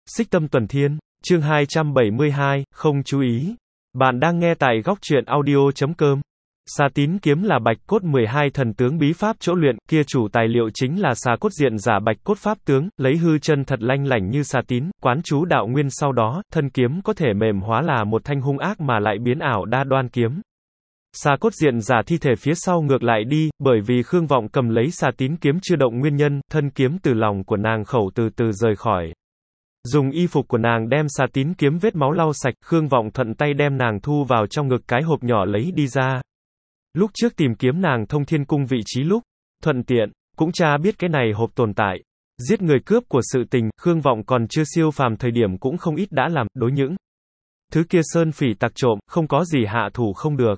Xích Tâm Tuần Thiên, chương 272, không chú ý. Bạn đang nghe tại góc truyện audio.com. Xà Tín kiếm là Bạch Cốt 12 thần tướng bí pháp chỗ luyện, kia chủ tài liệu chính là xà cốt diện giả Bạch Cốt pháp tướng, lấy hư chân thật lanh lảnh như xà tín, quán chú đạo nguyên sau đó, thân kiếm có thể mềm hóa là một thanh hung ác mà lại biến ảo đa đoan kiếm. Xà cốt diện giả thi thể phía sau ngược lại đi, bởi vì Khương Vọng cầm lấy xà tín kiếm chưa động nguyên nhân, thân kiếm từ lòng của nàng khẩu từ từ rời khỏi. Dùng y phục của nàng đem xà tín kiếm vết máu lau sạch, Khương Vọng thuận tay đem nàng thu vào trong ngực cái hộp nhỏ lấy đi ra. Lúc trước tìm kiếm nàng Thông Thiên Cung vị trí lúc, thuận tiện, cũng cha biết cái này hộp tồn tại. Giết người cướp của sự tình, Khương Vọng còn chưa siêu phàm thời điểm cũng không ít đã làm, đối những thứ kia sơn phỉ tặc trộm, không có gì hạ thủ không được.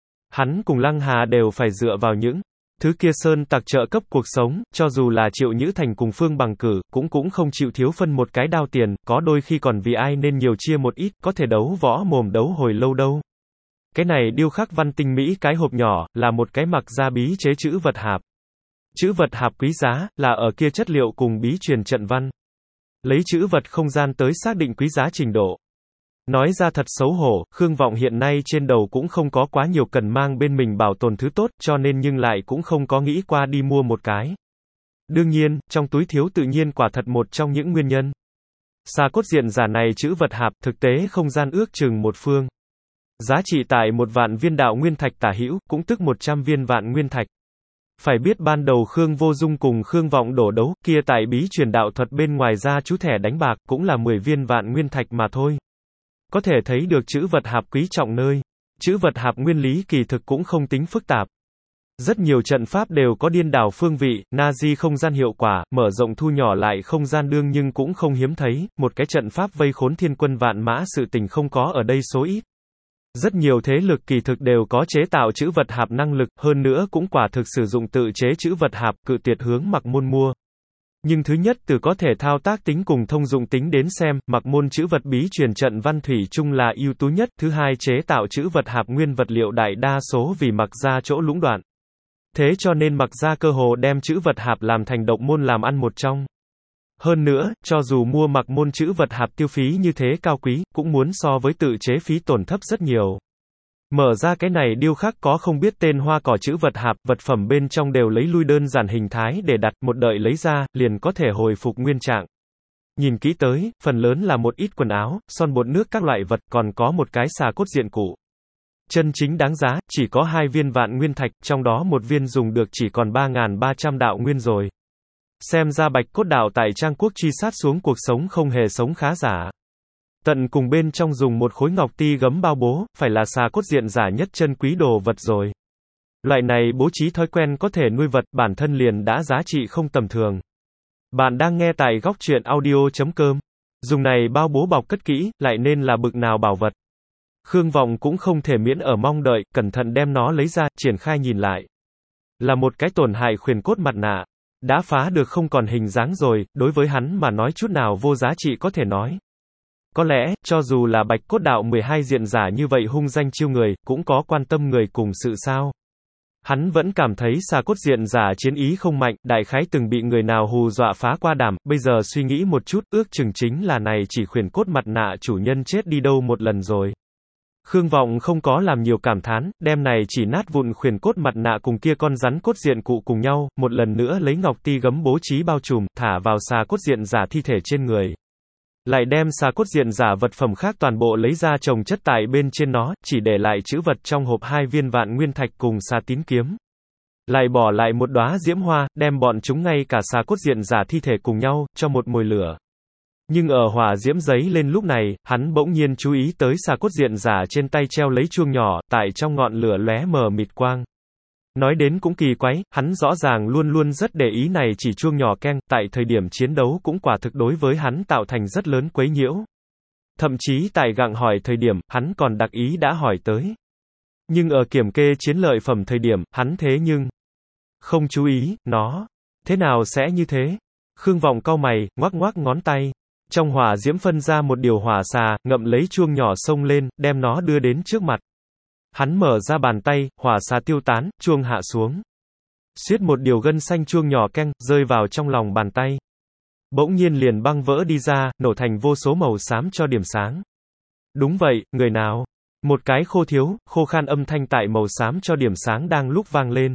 Hắn cùng Lăng Hà đều phải dựa vào những thứ kia sơn tặc trợ cấp cuộc sống, cho dù là Triệu Nhữ Thành cùng Phương Bằng Cử, cũng không chịu thiếu phân một cái đao tiền, có đôi khi còn vì ai nên nhiều chia một ít, có thể đấu võ mồm đấu hồi lâu đâu. Cái này điêu khắc văn tinh mỹ cái hộp nhỏ, là một cái mặc da bí chế chữ vật hạp. Chữ vật hạp quý giá, là ở kia chất liệu cùng bí truyền trận văn. Lấy chữ vật không gian tới xác định quý giá trình độ. Nói ra thật xấu hổ, Khương Vọng hiện nay trên đầu cũng không có quá nhiều cần mang bên mình bảo tồn thứ tốt, cho nên nhưng lại cũng không có nghĩ qua đi mua một cái. Đương nhiên, trong túi thiếu tự nhiên quả thật một trong những nguyên nhân. Xà cốt diện giả này chữ vật hạp, thực tế không gian ước chừng một phương. Giá trị tại 1 vạn viên đạo nguyên thạch tả hữu, cũng tức 100 viên vạn nguyên thạch. Phải biết ban đầu Khương Vô Dung cùng Khương Vọng đổ đấu, kia tại bí truyền đạo thuật bên ngoài ra chú thẻ đánh bạc, cũng là 10 viên vạn nguyên thạch mà thôi. Có thể thấy được chữ vật hạp quý trọng nơi. Chữ vật hạp nguyên lý kỳ thực cũng không tính phức tạp. Rất nhiều trận pháp đều có điên đảo phương vị, na-di không gian hiệu quả, mở rộng thu nhỏ lại không gian đương nhưng cũng không hiếm thấy, một cái trận pháp vây khốn thiên quân vạn mã sự tình không có ở đây số ít. Rất nhiều thế lực kỳ thực đều có chế tạo chữ vật hạp năng lực, hơn nữa cũng quả thực sử dụng tự chế chữ vật hạp, cự tuyệt hướng Mặc Môn mua. Nhưng thứ nhất từ có thể thao tác tính cùng thông dụng tính đến xem, Mặc Môn chữ vật bí truyền trận văn thủy chung là ưu tú nhất, thứ hai chế tạo chữ vật hạp nguyên vật liệu đại đa số vì Mặc gia chỗ lũng đoạn. Thế cho nên Mặc gia cơ hồ đem chữ vật hạp làm thành độc môn làm ăn một trong. Hơn nữa, cho dù mua Mặc Môn chữ vật hạp tiêu phí như thế cao quý, cũng muốn so với tự chế phí tổn thấp rất nhiều. Mở ra cái này điêu khắc có không biết tên hoa cỏ chữ vật hạp, vật phẩm bên trong đều lấy lui đơn giản hình thái để đặt, một đợi lấy ra, liền có thể hồi phục nguyên trạng. Nhìn kỹ tới, phần lớn là một ít quần áo, son bột nước các loại vật, còn có một cái xà cốt diện cụ. Chân chính đáng giá, chỉ có 2 viên vạn nguyên thạch, trong đó một viên dùng được chỉ còn 3.300 đạo nguyên rồi. Xem ra Bạch Cốt đạo tại Trang Quốc truy sát xuống cuộc sống không hề sống khá giả. Tận cùng bên trong dùng một khối ngọc ti gấm bao bố, phải là xà cốt diện giả nhất chân quý đồ vật rồi. Loại này bố trí thói quen có thể nuôi vật, bản thân liền đã giá trị không tầm thường. Bạn đang nghe tại góc truyện audio.com. Dùng này bao bố bọc cất kỹ, lại nên là bực nào bảo vật. Khương Vọng cũng không thể miễn ở mong đợi, cẩn thận đem nó lấy ra, triển khai nhìn lại. Là một cái tổn hại khuyển cốt mặt nạ. Đã phá được không còn hình dáng rồi, đối với hắn mà nói chút nào vô giá trị có thể nói. Có lẽ, cho dù là Bạch Cốt đạo 12 diện giả như vậy hung danh chiêu người, cũng có quan tâm người cùng sự sao. Hắn vẫn cảm thấy xà cốt diện giả chiến ý không mạnh, đại khái từng bị người nào hù dọa phá qua đảm, bây giờ suy nghĩ một chút, ước chừng chính là này chỉ khuyển cốt mặt nạ chủ nhân chết đi đâu một lần rồi. Khương Vọng không có làm nhiều cảm thán, đem này chỉ nát vụn khuyển cốt mặt nạ cùng kia con rắn cốt diện cụ cùng nhau, một lần nữa lấy ngọc ti gấm bố trí bao trùm, thả vào xà cốt diện giả thi thể trên người. Lại đem xà cốt diện giả vật phẩm khác toàn bộ lấy ra chồng chất tại bên trên nó, chỉ để lại chữ vật trong hộp 2 viên vạn nguyên thạch cùng xà tín kiếm. Lại bỏ lại một đóa diễm hoa, đem bọn chúng ngay cả xà cốt diện giả thi thể cùng nhau, cho một mồi lửa. Nhưng ở hỏa diễm giấy lên lúc này, hắn bỗng nhiên chú ý tới xà cốt diện giả trên tay treo lấy chuông nhỏ, tại trong ngọn lửa lóe mờ mịt quang. Nói đến cũng kỳ quái, hắn rõ ràng luôn luôn rất để ý này chỉ chuông nhỏ keng, tại thời điểm chiến đấu cũng quả thực đối với hắn tạo thành rất lớn quấy nhiễu. Thậm chí tại gặng hỏi thời điểm, hắn còn đặc ý đã hỏi tới. Nhưng ở kiểm kê chiến lợi phẩm thời điểm, hắn thế nhưng không chú ý, nó thế nào sẽ như thế? Khương Vọng cau mày, ngoắc ngoắc ngón tay. Trong hỏa diễm phân ra một điều hỏa xà, ngậm lấy chuông nhỏ xông lên, đem nó đưa đến trước mặt. Hắn mở ra bàn tay, hỏa xà tiêu tán, chuông hạ xuống. Xiết một điều gân xanh chuông nhỏ keng, rơi vào trong lòng bàn tay. bỗng nhiên liền băng vỡ đi ra, nổ thành vô số màu xám cho điểm sáng. Đúng vậy, người nào? Một cái khô khan âm thanh tại màu xám cho điểm sáng đang lúc vang lên.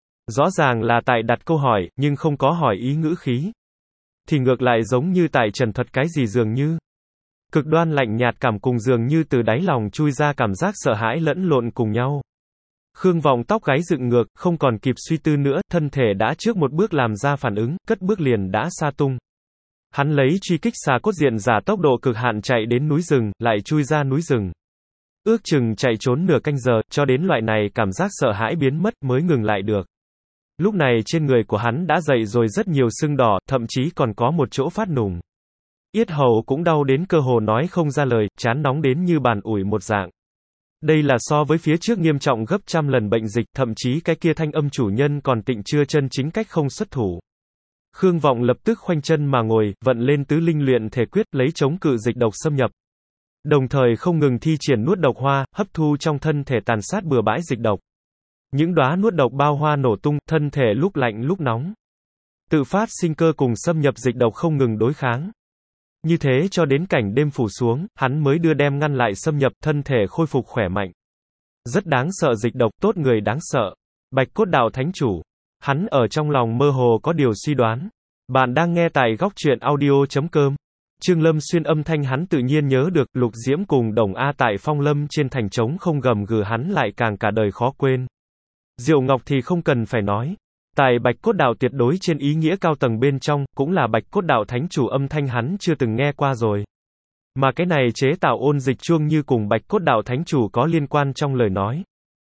Rõ ràng là tại đặt câu hỏi, nhưng không có hỏi ý ngữ khí. Thì ngược lại giống như tại trần thuật cái gì dường như. Cực đoan lạnh nhạt cảm cùng dường như từ đáy lòng chui ra cảm giác sợ hãi lẫn lộn cùng nhau. Khương Vọng tóc gáy dựng ngược, không còn kịp suy tư nữa, thân thể đã trước một bước làm ra phản ứng, cất bước liền đã xa tung. Hắn lấy truy kích xà cốt diện giả tốc độ cực hạn chạy đến núi rừng, lại chui ra núi rừng. Ước chừng chạy trốn nửa canh giờ, cho đến loại này cảm giác sợ hãi biến mất mới ngừng lại được. Lúc này trên người của hắn đã dậy rồi rất nhiều sưng đỏ, thậm chí còn có một chỗ phát nùng. Yết hầu cũng đau đến cơ hồ nói không ra lời, trán nóng đến như bàn ủi một dạng. Đây là so với phía trước nghiêm trọng gấp trăm lần bệnh dịch, thậm chí cái kia thanh âm chủ nhân còn tịnh chưa chân chính cách không xuất thủ. Khương Vọng lập tức khoanh chân mà ngồi, vận lên tứ linh luyện thể quyết, lấy chống cự dịch độc xâm nhập. Đồng thời không ngừng thi triển nuốt độc hoa, hấp thu trong thân thể tàn sát bừa bãi dịch độc. Những đóa nuốt độc bao hoa nổ tung, thân thể lúc lạnh lúc nóng. Tự phát sinh cơ cùng xâm nhập dịch độc không ngừng đối kháng. Như thế cho đến cảnh đêm phủ xuống, hắn mới đưa đem ngăn lại xâm nhập, thân thể khôi phục khỏe mạnh. Rất đáng sợ dịch độc, tốt người đáng sợ. Bạch Cốt Đạo Thánh Chủ. Hắn ở trong lòng mơ hồ có điều suy đoán. Bạn đang nghe tại góc truyện audio.com. Trương Lâm Xuyên âm thanh hắn tự nhiên nhớ được, Lục Diễm cùng Đồng A tại Phong Lâm trên thành trống không gầm gừ hắn lại càng cả đời khó quên. Diệu Ngọc thì không cần phải nói. Tại Bạch Cốt Đạo tuyệt đối trên ý nghĩa cao tầng bên trong, cũng là Bạch Cốt Đạo Thánh Chủ âm thanh hắn chưa từng nghe qua rồi. Mà cái này chế tạo ôn dịch chuông như cùng Bạch Cốt Đạo Thánh Chủ có liên quan trong lời nói.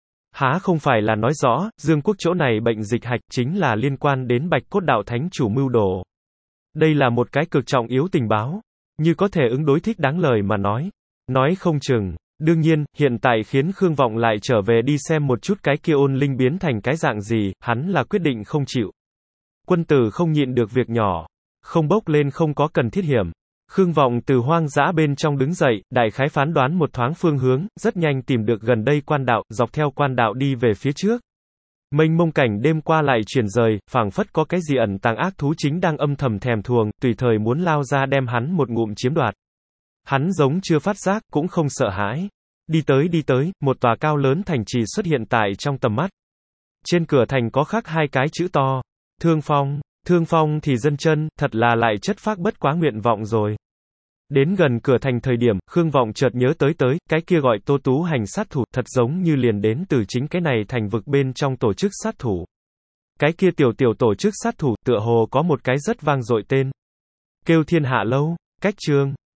Há không phải là nói rõ, Dương Quốc chỗ này bệnh dịch hạch chính là liên quan đến Bạch Cốt Đạo Thánh Chủ mưu đồ. Đây là một cái cực trọng yếu tình báo. Như có thể ứng đối thích đáng lời mà nói. Nói không chừng. Đương nhiên, hiện tại khiến Khương Vọng lại trở về đi xem một chút cái kia ôn linh biến thành cái dạng gì, hắn là quyết định không chịu. Quân tử không nhịn được việc nhỏ. Không bốc lên không có cần thiết hiểm. Khương Vọng từ hoang dã bên trong đứng dậy, đại khái phán đoán một thoáng phương hướng, rất nhanh tìm được gần đây quan đạo, dọc theo quan đạo đi về phía trước. Mênh mông cảnh đêm qua lại chuyển rời, phảng phất có cái gì ẩn tàng ác thú chính đang âm thầm thèm thuồng, tùy thời muốn lao ra đem hắn một ngụm chiếm đoạt. Hắn giống chưa phát giác, cũng không sợ hãi. Đi tới, một tòa cao lớn thành trì xuất hiện tại trong tầm mắt. Trên cửa thành có khắc hai cái chữ to. Thương phong thì dân chân, thật là lại chất phác bất quá nguyện vọng rồi. Đến gần cửa thành thời điểm, Khương Vọng chợt nhớ tới cái kia gọi Tô Tú hành sát thủ, thật giống như liền đến từ chính cái này thành vực bên trong tổ chức sát thủ. Cái kia tiểu tổ chức sát thủ, tựa hồ có một cái rất vang dội tên. Kêu Thiên Hạ Lâu, cách chương.